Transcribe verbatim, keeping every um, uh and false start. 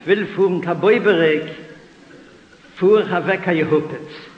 will fuhren Kabäuberig, fuhr ha weg a Jehupitz.